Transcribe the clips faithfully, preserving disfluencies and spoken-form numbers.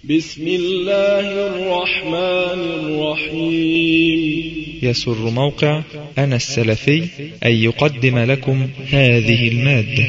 بسم الله الرحمن الرحيم. يسر موقع أنا السلفي أن يقدم لكم هذه المادة.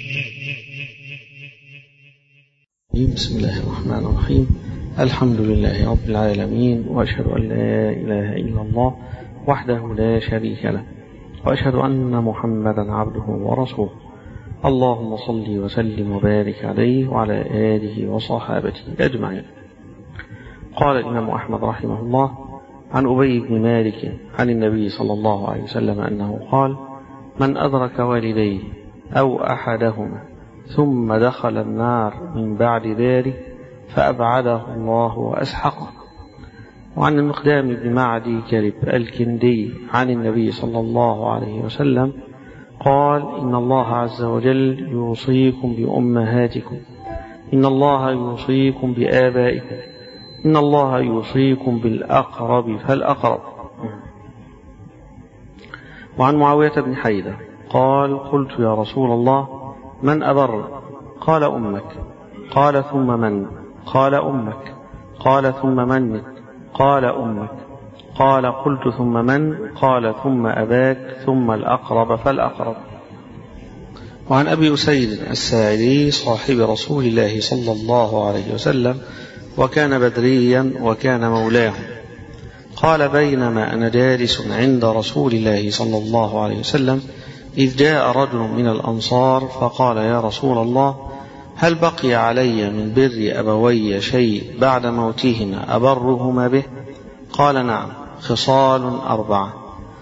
بسم الله الرحمن الرحيم. الحمد لله رب العالمين، وأشهد أن لا إله إلا الله وحده لا شريك له، وأشهد أن محمدا عبده ورسوله. اللهم صل وسلم وبارك عليه وعلى آله وصحابته أجمعين. قال الإمام أحمد رحمه الله عن أبي بن مالك عن النبي صلى الله عليه وسلم أنه قال: من أدرك والديه أو أحدهما ثم دخل النار من بعد ذلك فأبعده الله وأسحقه. وعن المقدام بن معدي كرب الكندي عن النبي صلى الله عليه وسلم قال: إن الله عز وجل يوصيكم بأمهاتكم، إن الله يوصيكم بآبائكم، إن الله يوصيكم بالأقرب فالأقرب. وعن معاوية بن حيدة قال: قلت يا رسول الله من أبر؟ قال: أمك. قال: ثم من؟ قال: أمك. قال: ثم من؟ قال: أمك. قال: قلت ثم من؟ قال: ثم أباك، ثم الأقرب فالأقرب. وعن أبي أسيد الساعدي صاحب رسول الله صلى الله عليه وسلم، وكان بدريا وكان مولاه، قال: بينما أنا جالس عند رسول الله صلى الله عليه وسلم إذ جاء رجل من الأنصار فقال: يا رسول الله، هل بقي علي من بر أبوي شيء بعد موتهما أبرهما به؟ قال: نعم، خصال أربعة: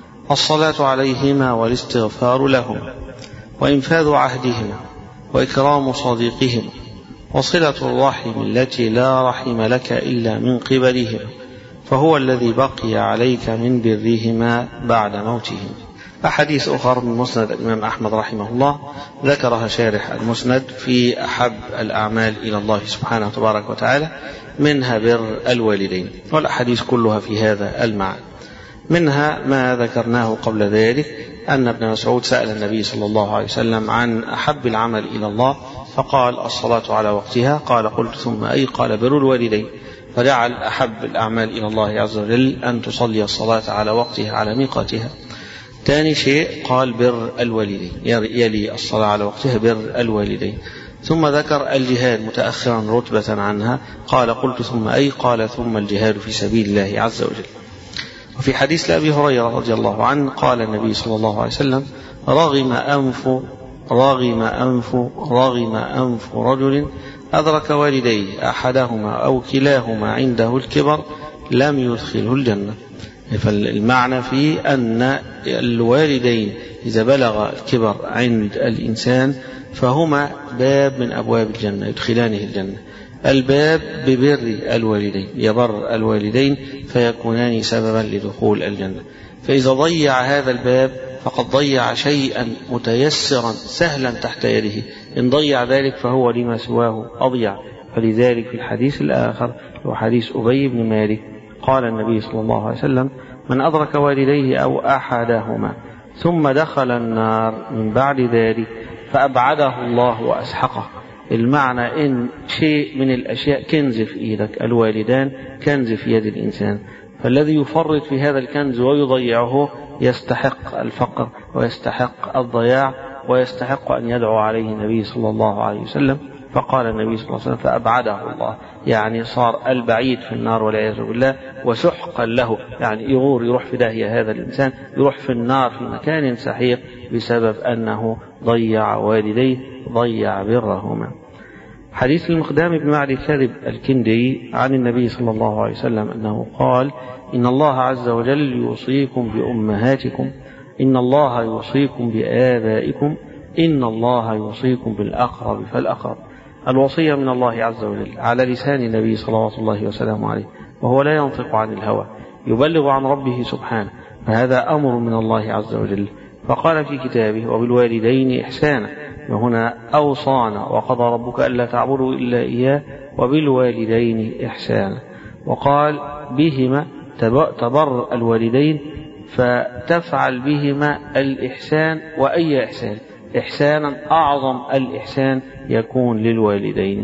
الصلاة عليهما والاستغفار لهما، وإنفاذ عهدهما، وإكرام صديقهما، وصلة الرحم التي لا رحم لك إلا من قبلهما، فهو الذي بقي عليك من برهما بعد موتهما. أحاديث أخرى من مسند الإمام أحمد رحمه الله ذكرها شارح المسند في أحب الأعمال إلى الله سبحانه وتبارك وتعالى، منها بر الوالدين، والأحاديث كلها في هذا المعنى. منها ما ذكرناه قبل ذلك، أن ابن مسعود سأل النبي صلى الله عليه وسلم عن أحب العمل إلى الله فقال: الصلاة على وقتها. قال: قلت ثم أي؟ قال: بر الوالدين. فجعل أحب الأعمال إلى الله عز وجل أن تصلي الصلاة على وقتها على ميقاتها. ثاني شيء قال: بر الوالدين، يلي الصلاة على وقتها بر الوالدين. ثم ذكر الجهاد متأخرا رتبة عنها، قال: قلت ثم أي؟ قال: ثم الجهاد في سبيل الله عز وجل. وفي حديث لأبي هريرة رضي الله عنه قال النبي صلى الله عليه وسلم: رغم أنف رغم أنف رغم أنف رجل أدرك والديه أحدهما أو كلاهما عنده الكبر لم يدخله الجنة. فالمعنى في أن الوالدين إذا بلغ الكبر عند الإنسان فهما باب من أبواب الجنة يدخلانه الجنة. الباب ببر الوالدين، يبر الوالدين فيكونان سببا لدخول الجنة. فإذا ضيع هذا الباب فقد ضيع شيئا متيسرا سهلا تحت يده، إن ضيع ذلك فهو لما سواه أضيع. فلذلك في الحديث الآخر وحديث أبي بن مالك قال النبي صلى الله عليه وسلم: من أدرك والديه أو أحدهما ثم دخل النار من بعد ذلك فأبعده الله وأسحقه. المعنى إن شيء من الأشياء كنز في إيدك، الوالدان كنز في يد الإنسان، فالذي يفرط في هذا الكنز ويضيعه يستحق الفقر ويستحق الضياع ويستحق أن يدعو عليه النبي صلى الله عليه وسلم. فقال النبي صلى الله عليه وسلم: فأبعده الله، يعني صار البعيد في النار والعياذ بالله، وسحقا له، يعني يغور يروح في داهية هذا الإنسان، يروح في النار في مكان سحيق بسبب أنه ضيع والديه، ضيع برهما. حديث المقدام بن معدي كرب الكندي عن النبي صلى الله عليه وسلم أنه قال: إن الله عز وجل يوصيكم بأمهاتكم، إن الله يوصيكم بآبائكم، إن الله يوصيكم بالأقرب فالأقرب. الوصية من الله عز وجل على لسان النبي صلى الله وسلم عليه، وهو لا ينطق عن الهوى، يبلغ عن ربه سبحانه، فهذا أمر من الله عز وجل. فقال في كتابه: وبالوالدين إحسانا، وهنا أوصانا: وقضى ربك ألا تعبدوا إلا إياه وبالوالدين إحسانا. وقال: بهما تبر الوالدين، فتفعل بهما الإحسان. وأي إحسان؟ إحسانا أعظم الإحسان يكون للوالدين.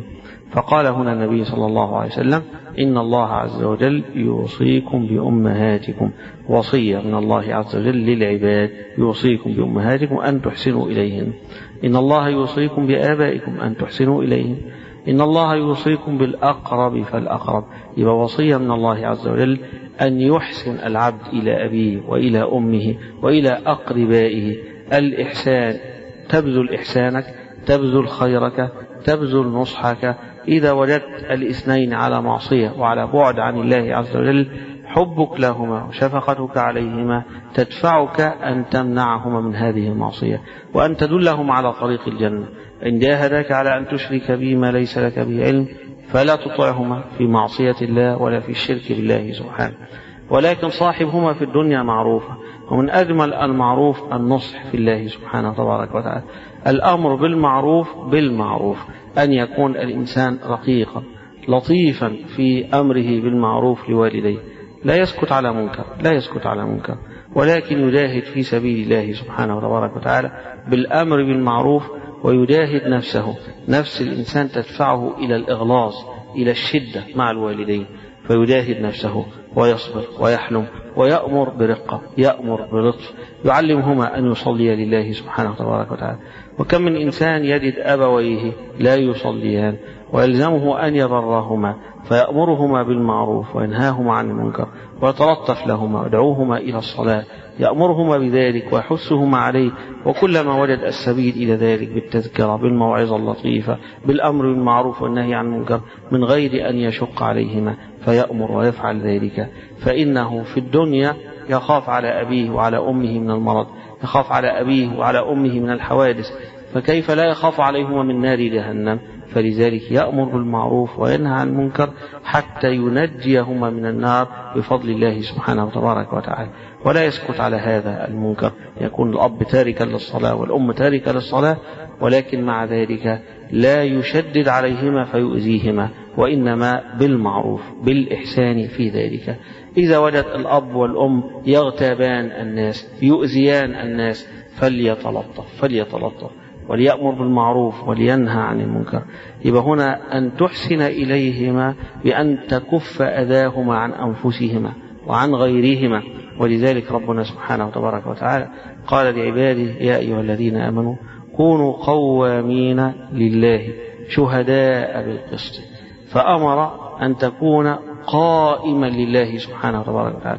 فقال هنا النبي صلى الله عليه وسلم إن الله عز وجل يوصيكم بأمهاتكم، وصية من الله عز وجل للعباد، يوصيكم بأمهاتكم أن تحسنوا إليهن. إن الله يوصيكم بآبائكم أن تحسنوا إليهن. إن الله يوصيكم بالأقرب فالأقرب. يبقى وصية من الله عز وجل أن يحسن العبد إلى أبيه وإلى أمه وإلى أقربائه. الإحسان، تبذل إحسانك، تبذل خيرك، تبذل نصحك. إذا وجدت الاثنين على معصية وعلى بعد عن الله عز وجل، حبك لهما وشفقتك عليهما تدفعك أن تمنعهما من هذه المعصية وأن تدلهم على طريق الجنة. إن جاهداك على أن تشرك بي ما ليس لك به علم فلا تطعهما في معصية الله ولا في الشرك بالله سبحانه، ولكن صاحبهما في الدنيا معروفة. ومن أجمل المعروف النصح في الله سبحانه تبارك وتعالى. الأمر بالمعروف بالمعروف، أن يكون الإنسان رقيقا لطيفا في أمره بالمعروف لوالديه، لا يسكت على منكر، لا يسكت على منكر، ولكن يجاهد في سبيل الله سبحانه تبارك وتعالى بالأمر بالمعروف، ويجاهد نفسه. نفس الإنسان تدفعه إلى الإغلاظ، إلى الشدة مع الوالدين، فيجاهد نفسه ويصبر ويحلم ويأمر برقة، يأمر بلطف، يعلمهما أن يصلي لله سبحانه تبارك وتعالى. وكم من إنسان يجد أبويه لا يصليان ويلزمه أن يبرهما، فيأمرهما بالمعروف وينهاهما عن المنكر ويتلطف لهما ويدعوهما إلى الصلاة، يأمرهما بذلك ويحثهما عليه. وكلما وجد السبيل إلى ذلك بالتذكرة، بالموعظة اللطيفة، بالأمر بالمعروف والنهي عن المنكر، من غير أن يشق عليهما، فيأمر ويفعل ذلك. فإنه في الدنيا يخاف على أبيه وعلى أمه من المرض، يخاف على أبيه وعلى أمه من الحوادث، فكيف لا يخاف عليهما من نار جهنم؟ فلذلك يأمر بالمعروف وينهى عن المنكر حتى ينجيهما من النار بفضل الله سبحانه تبارك وتعالى. ولا يسكت على هذا المنكر، يكون الأب تاركا للصلاة والأم تاركة للصلاة، ولكن مع ذلك لا يشدد عليهما فيؤذيهما، وإنما بالمعروف بالإحسان في ذلك. إذا وجد الأب والأم يغتابان الناس، يؤذيان الناس، فليتلطف فليتلطف وليأمر بالمعروف ولينهى عن المنكر. يبقى هنا أن تحسن إليهما بأن تكف أذاهما عن أنفسهما وعن غيرهما. ولذلك ربنا سبحانه وتبارك وتعالى قال لعباده يا أيها الذين آمنوا كونوا قوامين لله شهداء بالقسط، فأمر أن تكون قائما لله سبحانه وتبارك وتعالى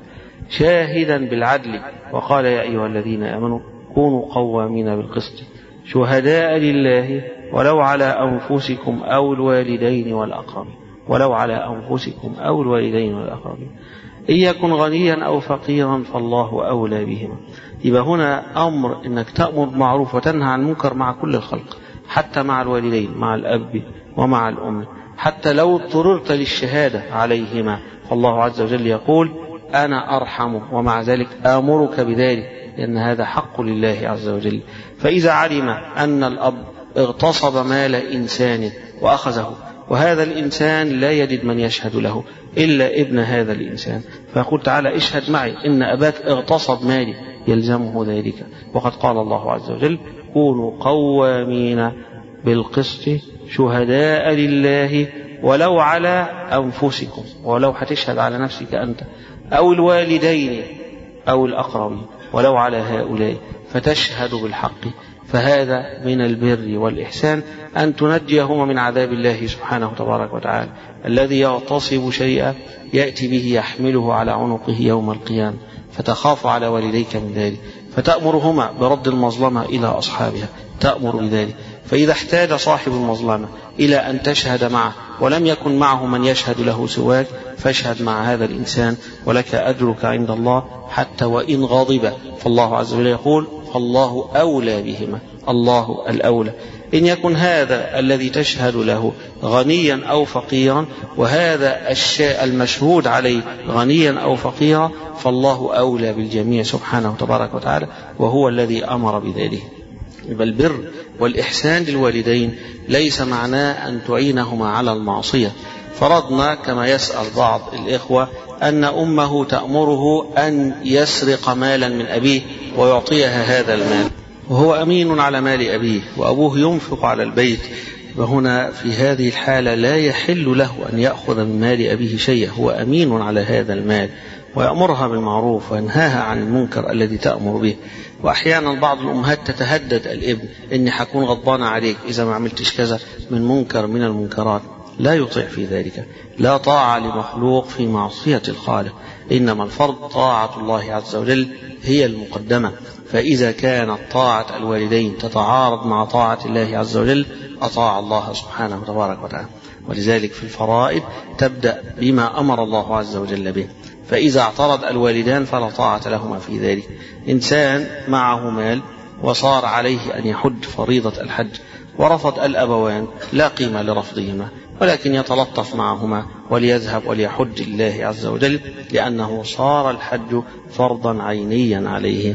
شاهدا بالعدل، وقال يا أيها الذين آمنوا كونوا قوامين بالقسط شهداء لله ولو على أنفسكم أو الوالدين والأقربين، ولو على أنفسكم أو الوالدين والأقربين، إن يكن غنيا أو فقيرا فالله أولى بهما. يبقى هنا أمر أنك تأمر بالمعروف وتنهى عن المنكر مع كل الخلق، حتى مع الوالدين، مع الأب ومع الأم، حتى لو اضطررت للشهادة عليهما، فالله عز وجل يقول أنا أرحم، ومع ذلك آمرك بذلك، لأن هذا حق لله عز وجل. فإذا علم أن الأب اغتصب مال إنسان وأخذه، وهذا الإنسان لا يجد من يشهد له إلا ابن هذا الإنسان، فيقول تعالى اشهد معي إن أباك اغتصب مالي، يلزمه ذلك. وقد قال الله عز وجل كونوا قوامين بالقسط شهداء لله ولو على أنفسكم، ولو هتشهد على نفسك أنت أو الوالدين أو الأقربين، ولو على هؤلاء، فتشهد بالحق. فهذا من البر والإحسان أن تنجيهما من عذاب الله سبحانه تبارك وتعالى، الذي يغتصب شيئا يأتي به يحمله على عنقه يوم القيامة، فتخاف على والديك من ذلك، فتأمرهما برد المظلمة إلى أصحابها، تأمر بذلك. فإذا احتاج صاحب المظلمة إلى أن تشهد معه ولم يكن معه من يشهد له سواك، فاشهد مع هذا الإنسان ولك أجرك عند الله حتى وإن غضب. فالله عز وجل يقول فالله أولى بهما، الله الأولى. إن يكن هذا الذي تشهد له غنيا أو فقيرا، وهذا الشيء المشهود عليه غنيا أو فقيرا، فالله أولى بالجميع سبحانه وتبارك وتعالى، وهو الذي أمر بذلك. البر والإحسان للوالدين ليس معناه أن تعينهما على المعصية. فرضنا كما يسأل بعض الإخوة أن أمه تأمره أن يسرق مالا من أبيه ويعطيها هذا المال، وهو أمين على مال أبيه، وأبوه ينفق على البيت وهنا في هذه الحالة لا يحل له أن يأخذ من مال أبيه شيئا، هو أمين على هذا المال، ويأمرها بالمعروف وينهاها عن المنكر الذي تأمر به. وأحيانا بعض الأمهات تتهدد الابن إني حكون غضبانة عليك إذا ما عملتش كذا من منكر من المنكرات، لا يطيع في ذلك. لا طاعة لمخلوق في معصية الخالق، إنما الفرض طاعة الله عز وجل هي المقدمة. فإذا كانت طاعة الوالدين تتعارض مع طاعة الله عز وجل أطاع الله سبحانه وتبارك وتعالى. ولذلك في الفرائض تبدأ بما أمر الله عز وجل به، فإذا اعترض الوالدان فلا طاعة لهما في ذلك. إنسان معه مال وصار عليه أن يحج فريضة الحج، ورفض الأبوان، لا قيمة لرفضهما، ولكن يتلطف معهما وليذهب وليحج لله عز وجل، لأنه صار الحج فرضا عينيا عليه.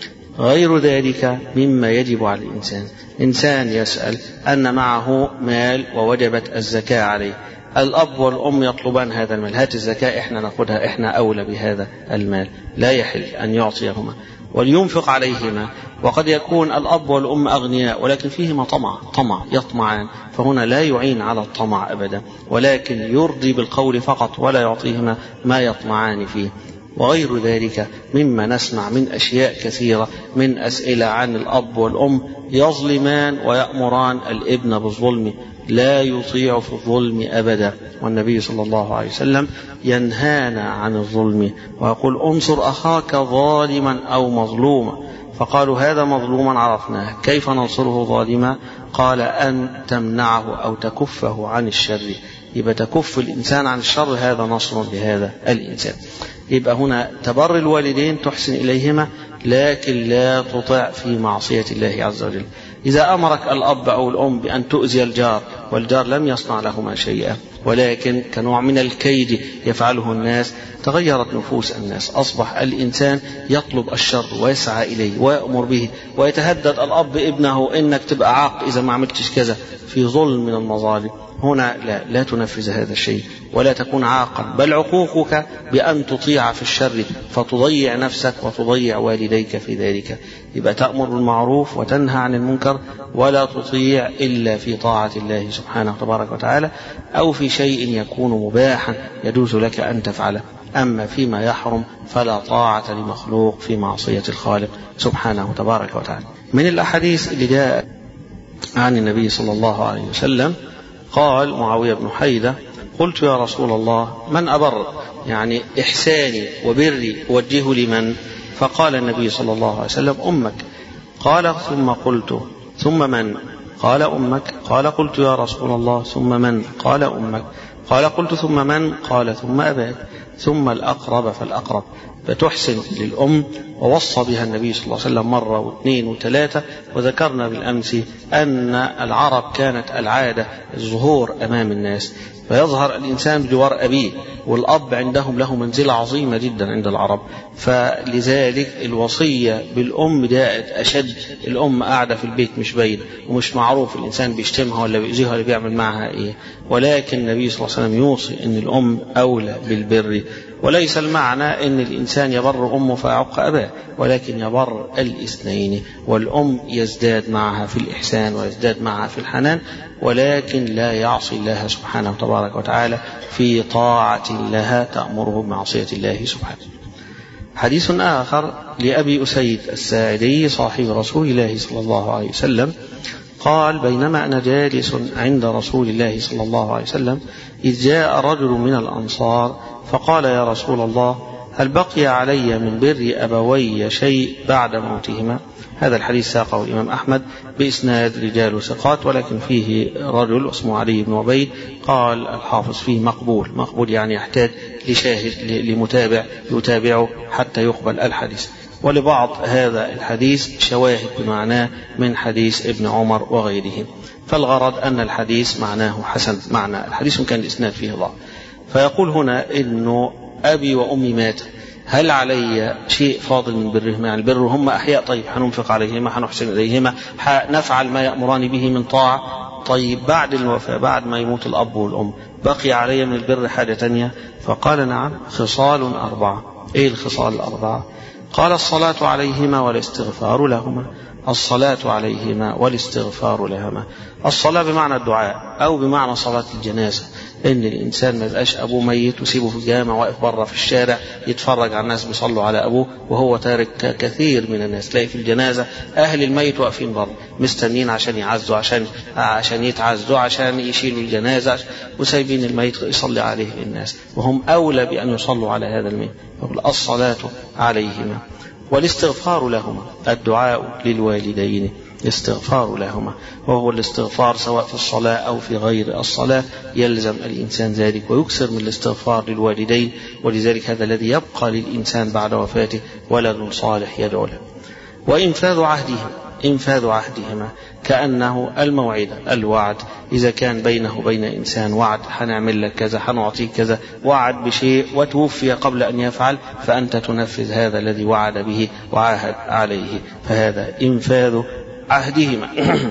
غير ذلك مما يجب على الإنسان. إنسان يسأل أن معه مال ووجبت الزكاة عليه، الأب والأم يطلبان هذا المال، هات الزكاة إحنا نأخذها، إحنا أولى بهذا المال، لا يحل أن يعطيهما ولينفق عليهما. وقد يكون الأب والأم أغنياء ولكن فيهما طمع طمع يطمعان، فهنا لا يعين على الطمع أبدا، ولكن يرضي بالقول فقط ولا يعطيهما ما يطمعان فيه. وغير ذلك مما نسمع من أشياء كثيرة من أسئلة عن الأب والأم يظلمان ويأمران الابن بالظلم، لا يطيع في الظلم أبدا. والنبي صلى الله عليه وسلم ينهانا عن الظلم ويقول انصر أخاك ظالما أو مظلوما. فقالوا هذا مظلوما عرفناه، كيف ننصره ظالما؟ قال أن تمنعه أو تكفه عن الشر. يبقى تكف الإنسان عن الشر، هذا نصر لهذا الإنسان. يبقى هنا تبر الوالدين تحسن إليهما، لكن لا تطع في معصية الله عز وجل. إذا أمرك الأب أو الأم بأن تؤذي الجار والجار لم يصنع لهما شيئا، ولكن كنوع من الكيد يفعله الناس، تغيرت نفوس الناس، أصبح الإنسان يطلب الشر ويسعى إليه ويأمر به، ويتهدد الأب ابنه إنك تبقى عاق إذا ما عملتش كذا، في ظلم من المظالم. هنا لا, لا تنفذ هذا الشيء ولا تكون عاقا، بل عقوقك بأن تطيع في الشر فتضيع نفسك وتضيع والديك في ذلك. يبقى تأمر بالمعروف وتنهى عن المنكر، ولا تطيع إلا في طاعة الله سبحانه وتبارك وتعالى، أو في شيء يكون مباحا يجوز لك أن تفعله. أما فيما يحرم فلا طاعة لمخلوق في معصية الخالق سبحانه وتبارك وتعالى. من الأحاديث اللي جاء عن النبي صلى الله عليه وسلم قال معاوية بن حيدة قلت يا رسول الله من أبر، يعني إحساني وبري وجهه لمن؟ فقال النبي صلى الله عليه وسلم أمك. قال ثم قلت ثم من؟ قال أمك. قال قلت يا رسول الله ثم من؟ قال أمك. قال قلت ثم من؟ قال ثم أباك، ثم الأقرب فالأقرب. فتحسن للأم، ووصى بها النبي صلى الله عليه وسلم مرة واثنين وثلاثة. وذكرنا بالأمس أن العرب كانت العادة الظهور أمام الناس، فيظهر الإنسان بجوار أبيه، والأب عندهم له منزلة عظيمة جدا عند العرب، فلذلك الوصية بالأم جاءت أشد. الأم قاعدة في البيت مش باين ومش معروف الإنسان بيشتمها ولا بيؤذيها ولا بيعمل معها إيه، ولكن النبي صلى الله عليه وسلم يوصي أن الأم أولى بالبر. وليس المعنى أن الإنسان يبر أمه فيعق أباه، ولكن يبر الاثنين، والأم يزداد معها في الإحسان ويزداد معها في الحنان، ولكن لا يعصي الله سبحانه وتبارك وتعالى في طاعة لها تأمره بمعصية الله سبحانه. حديث آخر لأبي أسيد الساعدي صاحب رسول الله صلى الله عليه وسلم قال بينما أنا جالس عند رسول الله صلى الله عليه وسلم إذ جاء رجل من الأنصار فقال يا رسول الله هل بقي علي من بر أبوي شيء بعد موتهما؟ هذا الحديث ساقه الإمام أحمد بإسناد رجال ثقات، ولكن فيه رجل اسمه علي بن عبيد قال الحافظ فيه مقبول. مقبول يعني يحتاج لشاهد لمتابع يتابعه حتى يقبل الحديث. ولبعض هذا الحديث شواهد بمعناه من حديث ابن عمر وغيره، فالغرض أن الحديث معناه حسن، معنى الحديث كان الإسناد فيه ضعف. فيقول هنا إنه أبي وأمي مات، هل علي شيء فاضل من برهما؟ يعني البر هم أحياء، طيب حننفق عليهما، حنحسن إليهما، حنفعل ما يأمران به من طاعة. طيب بعد الوفاة، بعد ما يموت الأب والأم، بقي علي من البر حاجة تانية؟ فقال نعم، خصال أربعة. إيه الخصال الأربعة؟ قال الصلاة عليهما والاستغفار لهما، الصلاة عليهما والاستغفار لهما. الصلاة بمعنى الدعاء أو بمعنى صلاة الجنازة، إن الإنسان ما يبقاش أبوه ميت وسيبه في الجامع واقف بره في الشارع يتفرج على الناس بيصلوا على أبوه وهو تارك كثير من الناس. تلاقي في الجنازة أهل الميت واقفين بره مستنين عشان يعزوا، عشان عشان يتعزوا، عشان يشيلوا الجنازة، وسايبين الميت يصلي عليه الناس، وهم أولى بأن يصلوا على هذا الميت. الصلاة عليهما والاستغفار لهما، الدعاء للوالدين استغفار لهما، وهو الاستغفار سواء في الصلاة أو في غير الصلاة، يلزم الإنسان ذلك ويكثر من الاستغفار للوالدين. ولذلك هذا الذي يبقى للإنسان بعد وفاته ولد صالح يدعو له. وإنفاذ عهدهما، إنفاذ عهدهما كأنه الموعدة، الوعد. إذا كان بينه وبين إنسان وعد، هنعمل لك كذا، هنعطيك كذا، وعد بشيء وتوفي قبل أن يفعل، فأنت تنفذ هذا الذي وعد به وعاهد عليه، فهذا إنفاذ عهدهما.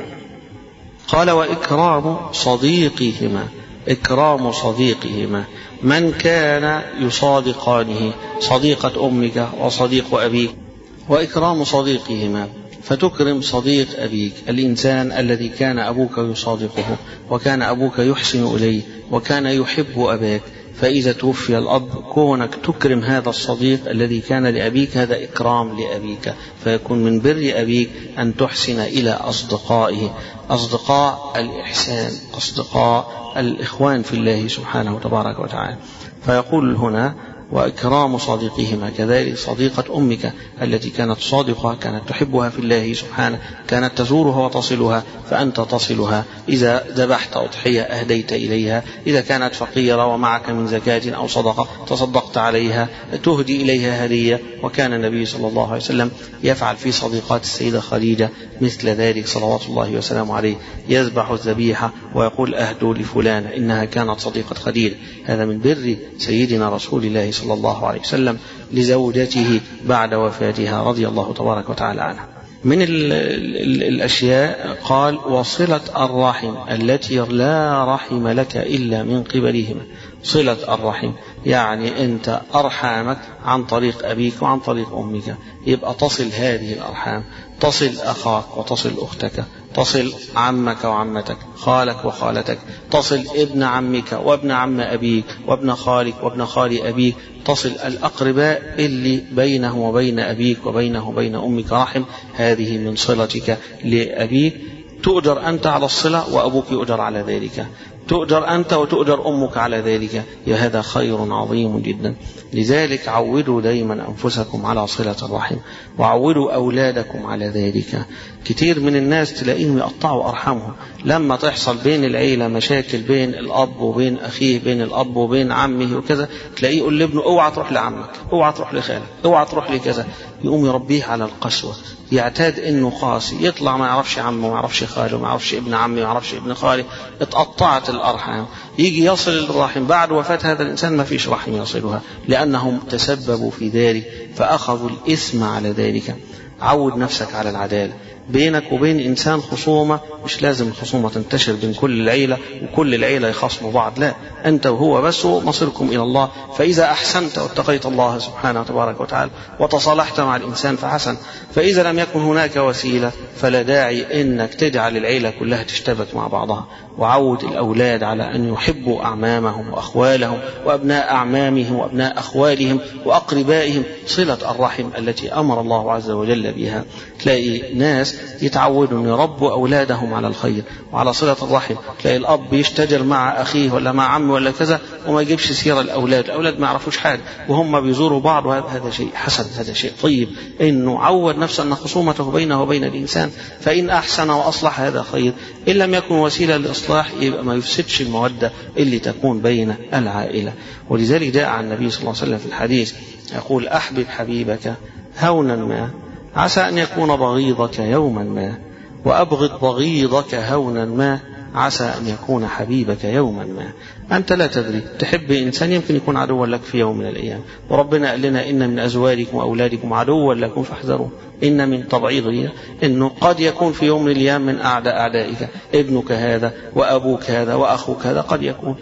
قال وإكرام صديقهما، إكرام صديقهما، من كان يصادقانه، صديقة أمك وصديق أبيك، وإكرام صديقهما، فتكرم صديق أبيك، الإنسان الذي كان أبوك يصادقه وكان أبوك يحسن إليه وكان يحب أباك، فإذا توفي الأب كونك تكرم هذا الصديق الذي كان لأبيك، هذا إكرام لأبيك، فيكون من بر أبيك أن تحسن إلى أصدقائه، أصدقاء الإحسان، أصدقاء الإخوان في الله سبحانه وتبارك وتعالى. فيقول هنا وإكرام صديقهما، كذلك صديقة أمك التي كانت صادقة، كانت تحبها في الله سبحانه، كانت تزورها وتصلها، فأنت تصلها. إذا ذبحت أضحية أهديت إليها، إذا كانت فقيرة ومعك من زكاة أو صدقة تصدقت عليها، تهدي إليها هدية. وكان النبي صلى الله عليه وسلم يفعل في صديقات السيدة خديجة مثل ذلك صلوات الله وسلامه عليه، يذبح الذبيحة ويقول أهدوا لفلان إنها كانت صديقة خديجة. هذا من بر سيدنا رسول الله صلى الله عليه وسلم لزوجته بعد وفاتها رضي الله تبارك وتعالى عنها. من ال ال الأشياء قال وصلة الرحم التي لا رحم لك إلا من قبلهما. صلة الرحم يعني أنت أرحامك عن طريق أبيك وعن طريق أمك، يبقى تصل هذه الأرحام، تصل أخاك وتصل أختك، تصل عمك وعمتك، خالك وخالتك، تصل ابن عمك وابن عم أبيك وابن خالك وابن خال أبيك، تصل الأقرباء اللي بينه وبين أبيك وبينه وبين أمك رحم، هذه من صلتك لأبيك. تؤجر أنت على الصلة وأبوك يؤجر على ذلك، تؤجر أنت وتؤجر أمك على ذلك، هذا خير عظيم جدا. لذلك عودوا دائما أنفسكم على صلة الرحم وعودوا أولادكم على ذلك. كتير من الناس تلاقيهم يقطعوا أرحامهم لما تحصل بين العيلة مشاكل، بين الأب وبين أخيه، بين الأب وبين عمه وكذا، تلاقيه يقول لابنه اوعى تروح لعمك، اوعى تروح لخالك، اوعى تروح لكذا، يقوم يربيه على القسوة، يعتاد انه قاسي، يطلع ما يعرفش عمه ما يعرفش خاله ما يعرفش ابن عمه ما يعرفش ابن خاله، اتقطعت الأرحام. يجي يصل الرحم بعد وفاة هذا الإنسان ما فيش رحم يصلها لأنهم تسببوا في ذلك فأخذوا الإثم على ذلك. عود نفسك على العدالة بينك وبين إنسان خصومة، مش لازم الخصومة تنتشر بين كل العيلة وكل العيلة يخصموا بعض، لا، أنت وهو بس مصيركم إلى الله. فإذا أحسنت واتقيت الله سبحانه وتبارك وتعالى وتصالحت مع الإنسان فحسن، فإذا لم يكن هناك وسيلة فلا داعي إنك تجعل العيلة كلها تشتبك مع بعضها. وعود الأولاد على أن يحبوا أعمامهم وأخوالهم وأبناء أعمامهم وأبناء أخوالهم وأقربائهم، صلة الرحم التي أمر الله عز وجل بها. تلاقي ناس يتعودوا أن يربوا أولادهم على الخير وعلى صلة الرحم، تلاقي الأب يشتجر مع أخيه ولا مع عمه ولا كذا وما يجيبش سيرة الأولاد، الأولاد ما يعرفوش حاجة وهم بيزوروا بعض، وهذا شيء حسن، هذا شيء طيب، إنه عود نفسه أن خصومته بينه وبين الإنسان، فإن أحسن وأصلح هذا خير، إن لم يكن وسيلة للإصلاح يبقى ما يفسدش المودة اللي تكون بين العائلة. ولذلك جاء عن النبي صلى الله عليه وسلم في الحديث يقول أحبب حبيبك هونا ما عسى أن يكون بغيضك يوما ما، وأبغض بغيضك هونا ما عسى أن يكون حبيبك يوما ما. أنت لا تدري، تحب إنسان يمكن يكون عدوا لك في يوم من الأيام، وربنا قال لنا إن من أزواجكم وأولادكم عدوا لكم فاحذروا، إن من تبعيضه إنه قد يكون في يوم من الأيام من أعداء أعدائك، ابنك هذا وأبوك هذا وأخوك هذا قد يكون،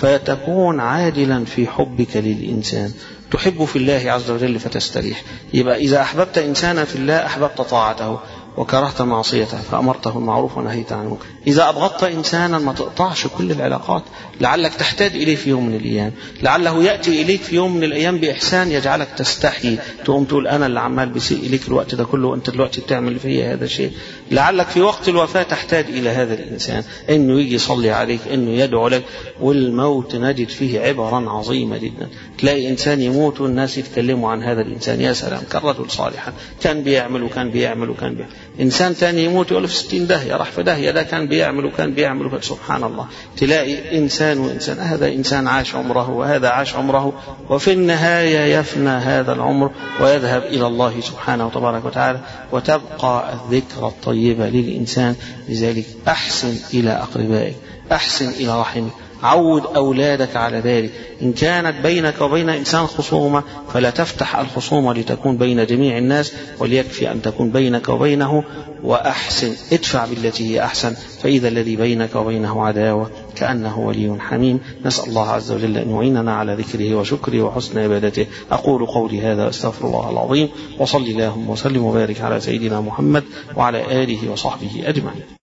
فتكون عادلا في حبك للإنسان، تحب في الله عز وجل فتستريح. يبقى إذا أحببت إنسانا في الله أحببت طاعته، وكرهت معصيته فأمرته بالمعروف ونهيت عنه. إذا أبغضت إنسانا ما تقطعش كل العلاقات، لعلك تحتاج إليه في يوم من الأيام، لعله يأتي إليك في يوم من الأيام بإحسان يجعلك تستحي، تقوم تقول أنا اللي عمال بسيء إليك الوقت ده كله وأنت دلوقتي بتعمل فيه هذا الشيء. لعلك في وقت الوفاة تحتاج إلى هذا الإنسان إنه يجي يصلي عليك، إنه يدعو لك. والموت نجد فيه عبرا عظيمة جدا. تلاقي إنسان يموت والناس يتكلموا عن هذا الإنسان، يا سلام كالرجل صالحا كان بيعمل وكان بيعمل وكان بيعمل. إنسان تاني يموت يقول في ستين داهية راح في داهية، ده كان بيعمل وكان بيعمل. سبحان الله، تلاقي إنسان وإنسان، هذا إنسان عاش عمره وهذا عاش عمره، وفي النهاية يفنى هذا العمر ويذهب إلى الله سبحانه وتبارك وتعالى، وتبقى الذكرى الطيبة للإنسان. لذلك أحسن إلى أقربائك، أحسن إلى رحمك، عود أولادك على ذلك. إن كانت بينك وبين إنسان خصومة فلا تفتح الخصومة لتكون بين جميع الناس، وليكفي أن تكون بينك وبينه. وأحسن، ادفع بالتي هي أحسن، فإذا الذي بينك وبينه عداوة كأنه ولي حميم. نسأل الله عز وجل أن يعيننا على ذكره وشكره وحسن عبادته. أقول قولي هذا أستغفر الله العظيم، وصلي اللهم وسلم وبارك على سيدنا محمد وعلى آله وصحبه أجمعين.